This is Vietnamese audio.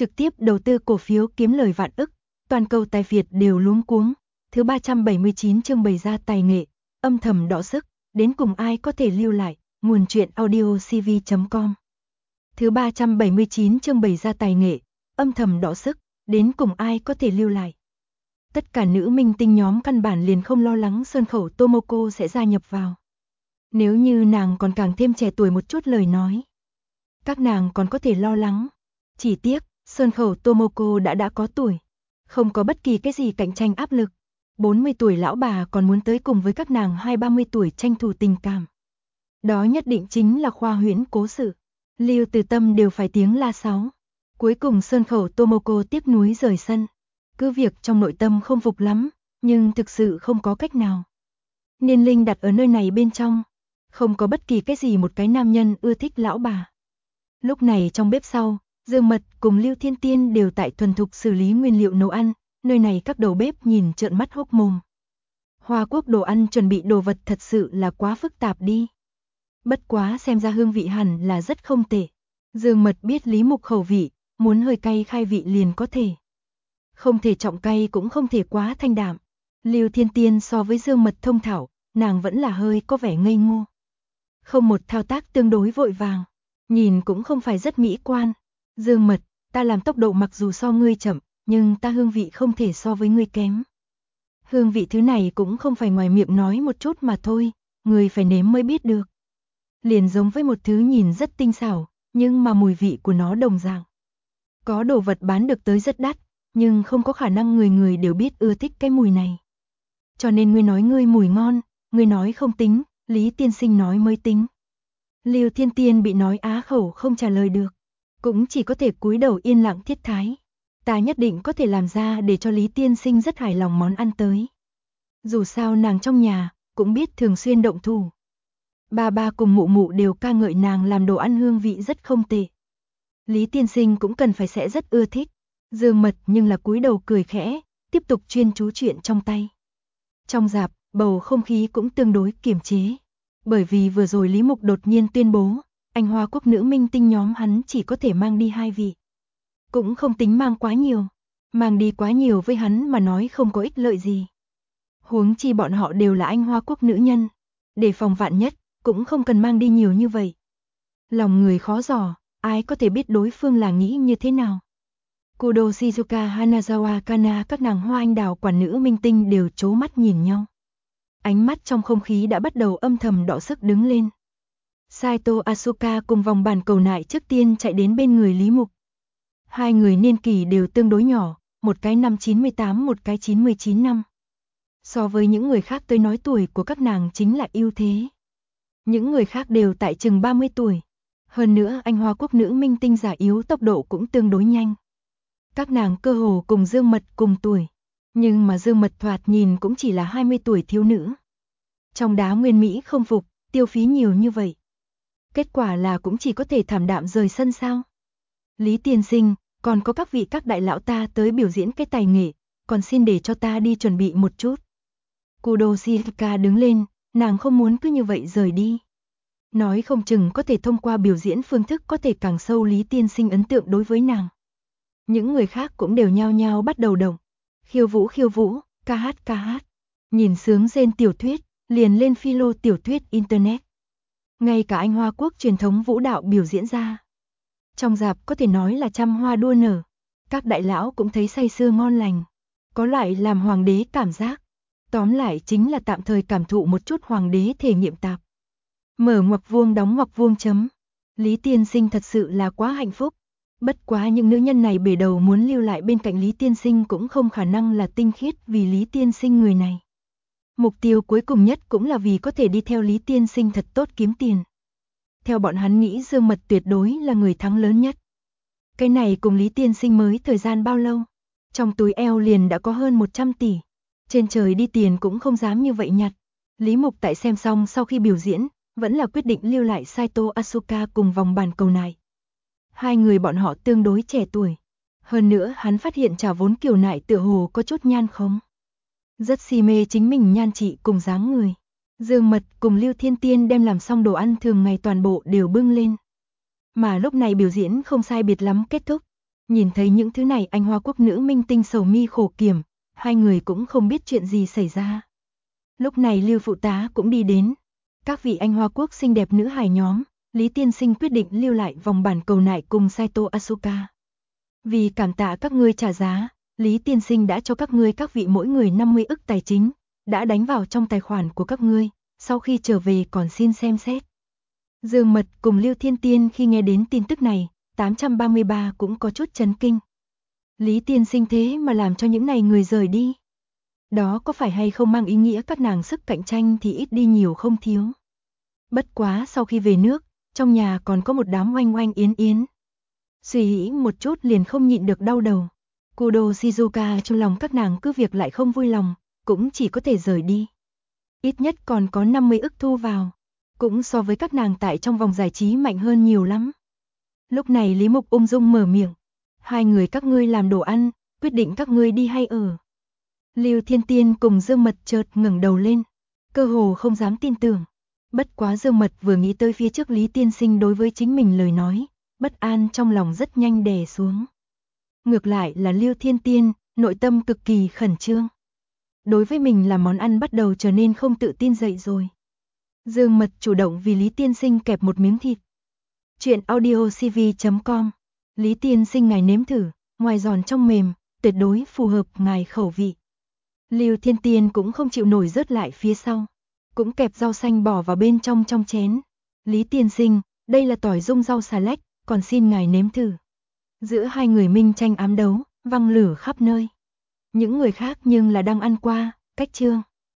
trực tiếp đầu tư cổ phiếu kiếm lời vạn ức, toàn cầu tài Việt đều luống cuống. Thứ 379 chương bày ra tài nghệ, âm thầm đọ sức, đến cùng ai có thể lưu lại, nguồn truyện audio cv.com. Thứ 379 chương bày ra tài nghệ, âm thầm đọ sức, đến cùng ai có thể lưu lại. Tất cả nữ minh tinh nhóm căn bản liền không lo lắng Sơn Khẩu Tomoko sẽ gia nhập vào. Nếu như nàng còn càng thêm trẻ tuổi một chút lời nói, các nàng còn có thể lo lắng. Chỉ tiếc, Sơn Khẩu Tomoko đã có tuổi, không có bất kỳ cái gì cạnh tranh áp lực. 40 tuổi lão bà còn muốn tới cùng với các nàng 20-30 tuổi tranh thủ tình cảm. Đó nhất định chính là khoa huyễn cố sự. Lưu Từ Tâm đều phải tiếng la sáu. Cuối cùng Sơn Khẩu Tomoko tiếc nuối rời sân. Cứ việc trong nội tâm không phục lắm, nhưng thực sự không có cách nào. Niên linh đặt ở nơi này bên trong, không có bất kỳ cái gì một cái nam nhân ưa thích lão bà. Lúc này trong bếp sau, Dương Mật cùng Lưu Thiên Tiên đều tại thuần thục xử lý nguyên liệu nấu ăn, nơi này các đầu bếp nhìn trợn mắt hốc mồm. Hoa Quốc đồ ăn chuẩn bị đồ vật thật sự là quá phức tạp đi. Bất quá xem ra hương vị hẳn là rất không tệ. Dương Mật biết Lý Mục khẩu vị, muốn hơi cay khai vị liền có thể. Không thể trọng cay cũng không thể quá thanh đạm. Lưu Thiên Tiên so với Dương Mật thông thạo, nàng vẫn là hơi có vẻ ngây ngô. Không một thao tác tương đối vội vàng, nhìn cũng không phải rất mỹ quan. Dương Mật, ta làm tốc độ mặc dù so ngươi chậm, nhưng ta hương vị không thể so với ngươi kém. Hương vị thứ này cũng không phải ngoài miệng nói một chút mà thôi, ngươi phải nếm mới biết được. Liền giống với một thứ nhìn rất tinh xảo, nhưng mà mùi vị của nó đồng dạng. Có đồ vật bán được tới rất đắt, nhưng không có khả năng người người đều biết ưa thích cái mùi này. Cho nên ngươi nói ngươi mùi ngon, ngươi nói không tính, Lý Tiên Sinh nói mới tính. Lưu Thiên Tiên bị nói á khẩu không trả lời được, cũng chỉ có thể cúi đầu yên lặng thiết thái. Ta nhất định có thể làm ra để cho Lý Tiên Sinh rất hài lòng món ăn tới. Dù sao nàng trong nhà, cũng biết thường xuyên động thủ. Ba cùng mụ mụ đều ca ngợi nàng làm đồ ăn hương vị rất không tệ. Lý Tiên Sinh cũng cần phải sẽ rất ưa thích. Dương Mật nhưng là cúi đầu cười khẽ, tiếp tục chuyên chú chuyện trong tay. Trong rạp, bầu không khí cũng tương đối kiềm chế. Bởi vì vừa rồi Lý Mục đột nhiên tuyên bố, anh Hoa Quốc nữ minh tinh nhóm hắn chỉ có thể mang đi 2 vị. Cũng không tính mang quá nhiều. Mang đi quá nhiều với hắn mà nói không có ích lợi gì. Huống chi bọn họ đều là anh Hoa Quốc nữ nhân. Để phòng vạn nhất, cũng không cần mang đi nhiều như vậy. Lòng người khó dò, ai có thể biết đối phương là nghĩ như thế nào. Kudo Shizuka Hanazawa Kana các nàng hoa anh đào quản nữ minh tinh đều trố mắt nhìn nhau. Ánh mắt trong không khí đã bắt đầu âm thầm đọ sức đứng lên. Saito Asuka cùng vòng bàn cầu nại trước tiên chạy đến bên người Lý Mục. Hai người niên kỷ đều tương đối nhỏ, một cái năm 98 một cái 99 năm. So với những người khác tới nói tuổi của các nàng chính là ưu thế. Những người khác đều tại chừng 30 tuổi. Hơn nữa anh Hoa Quốc nữ minh tinh già yếu tốc độ cũng tương đối nhanh. Các nàng cơ hồ cùng Dương Mật cùng tuổi. Nhưng mà Dương Mật thoạt nhìn cũng chỉ là 20 tuổi thiếu nữ. Trong đá nguyên Mỹ không phục, tiêu phí nhiều như vậy. Kết quả là cũng chỉ có thể thảm đạm rời sân sao. Lý Tiên Sinh, còn có các vị các đại lão ta tới biểu diễn cái tài nghệ, còn xin để cho ta đi chuẩn bị một chút. Kudo Shizuka đứng lên, nàng không muốn cứ như vậy rời đi. Nói không chừng có thể thông qua biểu diễn phương thức có thể càng sâu Lý Tiên Sinh ấn tượng đối với nàng. Những người khác cũng đều nhao nhao bắt đầu động. Khiêu vũ, ca hát. Nhìn sướng rên tiểu thuyết, liền lên philo tiểu thuyết internet. Ngay cả anh Hoa Quốc truyền thống vũ đạo biểu diễn ra. Trong rạp có thể nói là trăm hoa đua nở. Các đại lão cũng thấy say sưa ngon lành. Có loại làm hoàng đế cảm giác. Tóm lại chính là tạm thời cảm thụ một chút hoàng đế thể nghiệm tạp. Mở ngoặc vuông đóng ngoặc vuông chấm. Lý Tiên Sinh thật sự là quá hạnh phúc. Bất quá những nữ nhân này bể đầu muốn lưu lại bên cạnh Lý Tiên Sinh cũng không khả năng là tinh khiết vì Lý Tiên Sinh người này. Mục tiêu cuối cùng nhất cũng là vì có thể đi theo Lý Tiên Sinh thật tốt kiếm tiền. Theo bọn hắn nghĩ Dương Mật tuyệt đối là người thắng lớn nhất. Cái này cùng Lý Tiên Sinh mới thời gian bao lâu? Trong túi eo liền đã có hơn 100 tỷ. Trên trời đi tiền cũng không dám như vậy nhặt. Lý Mục tại xem xong sau khi biểu diễn, vẫn là quyết định lưu lại Saito Asuka cùng vòng bàn cầu nại. Hai người bọn họ tương đối trẻ tuổi. Hơn nữa hắn phát hiện trả vốn Kiều Nại tựa hồ có chút nhan khống. Rất si mê chính mình nhan trị cùng dáng người. Dương Mật cùng Lưu Thiên Tiên đem làm xong đồ ăn thường ngày toàn bộ đều bưng lên. Mà lúc này biểu diễn không sai biệt lắm kết thúc. Nhìn thấy những thứ này anh Hoa Quốc nữ minh tinh sầu mi khổ kiểm, hai người cũng không biết chuyện gì xảy ra. Lúc này Lưu phụ tá cũng đi đến. Các vị anh Hoa Quốc xinh đẹp nữ hài nhóm, Lý tiên sinh quyết định lưu lại vòng bản cầu nại cùng Saito Asuka. Vì cảm tạ các ngươi trả giá, Lý tiên sinh đã cho các ngươi các vị mỗi người 50 ức tài chính, đã đánh vào trong tài khoản của các ngươi, sau khi trở về còn xin xem xét. Dương Mật cùng Lưu Thiên Tiên khi nghe đến tin tức này, 833 cũng có chút chấn kinh. Lý tiên sinh thế mà làm cho những này người rời đi. Đó có phải hay không mang ý nghĩa các nàng sức cạnh tranh thì ít đi nhiều không thiếu. Bất quá sau khi về nước, trong nhà còn có một đám oanh oanh yến yến. Suy nghĩ một chút liền không nhịn được đau đầu. Kudo Shizuka trong lòng các nàng cứ việc lại không vui lòng, cũng chỉ có thể rời đi. Ít nhất còn có 50 ức thu vào, cũng so với các nàng tại trong vòng giải trí mạnh hơn nhiều lắm. Lúc này Lý Mục ung dung mở miệng, hai người các ngươi làm đồ ăn, quyết định các ngươi đi hay ở. Lưu Thiên Tiên cùng Dương Mật chợt ngẩng đầu lên, cơ hồ không dám tin tưởng. Bất quá Dương Mật vừa nghĩ tới phía trước Lý tiên sinh đối với chính mình lời nói, bất an trong lòng rất nhanh đè xuống. Ngược lại là Lưu Thiên Tiên, nội tâm cực kỳ khẩn trương. Đối với mình là món ăn bắt đầu trở nên không tự tin dậy rồi. Dương Mật chủ động vì Lý tiên sinh kẹp một miếng thịt. Chuyện audiocv.com. Lý tiên sinh ngài nếm thử, ngoài giòn trong mềm, tuyệt đối phù hợp ngài khẩu vị. Lưu Thiên Tiên cũng không chịu nổi rớt lại phía sau, cũng kẹp rau xanh bỏ vào bên trong chén. Lý tiên sinh, đây là tỏi dung rau xà lách, còn xin ngài nếm thử. Giữa hai người minh tranh ám đấu, văng lửa khắp nơi. Những người khác nhưng là đang ăn qua, cách chương.